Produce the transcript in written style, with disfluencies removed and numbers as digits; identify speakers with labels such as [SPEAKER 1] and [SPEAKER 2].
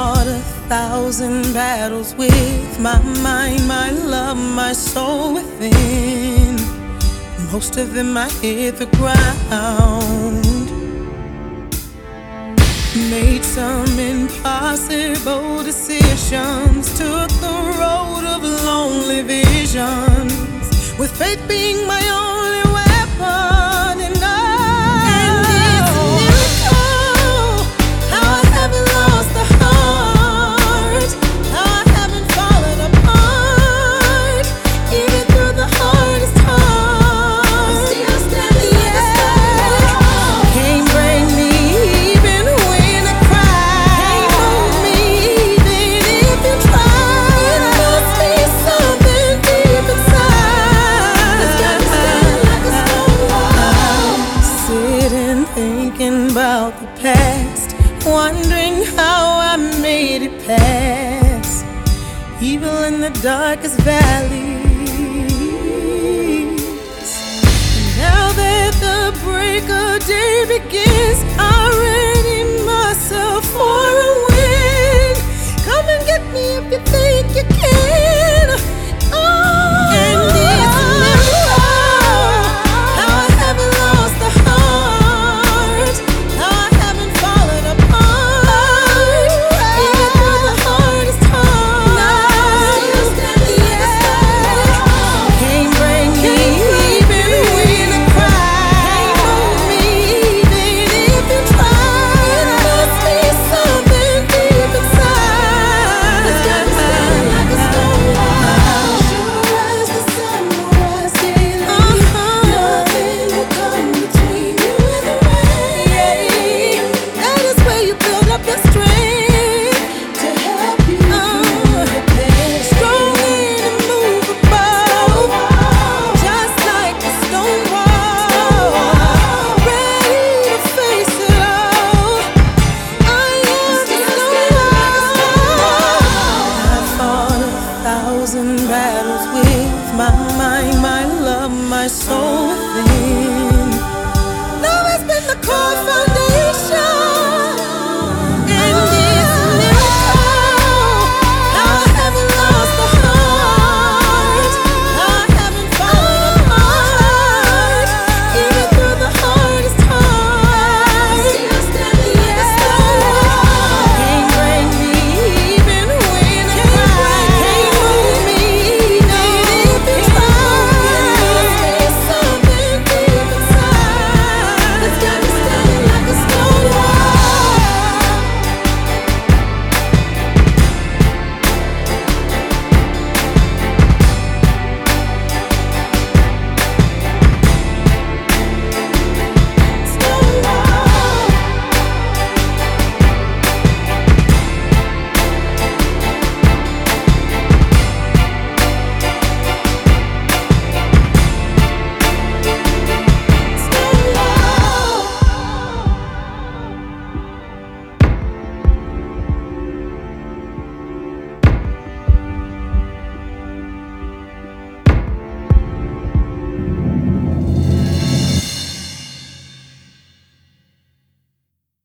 [SPEAKER 1] fought 1,000 battles with my mind, my love, my soul within. Most of them I hit the ground. Made some impossible decisions, took the road of lonely visions, with faith being my only weapon. And it's a miracle how I haven't lost the heart, how I haven't fallen apart, even through the hardest times. I'm still standing like a stone. Can't break me even when I cry. Can't move me even if you try. It must be something deep inside that's got me standing like a stone wall. Sitting thinking about the past, wondering how I made it past, evil in the darkest valleys. Now that the break of day begins, I ready myself for a win. Come and get me if you think you can. Oh, and it's a miracle how I haven't lost the heart, how I haven't fallen apart, even through the hardest times. I'm still standing like a stone. Can't break me even when I cry. Can't move me even if you try. It must be something deep inside that's got me standing like a stone wall. As the sun will rise daily, nothing will come between you and the rain. That is where you build up your strength to help you through the pain. Strong and immovable, just like a stone wall, ready to face it all. I am the stone wall. I fought 1,000 battles with my mind, my love, my soul within. Love has been the core foundation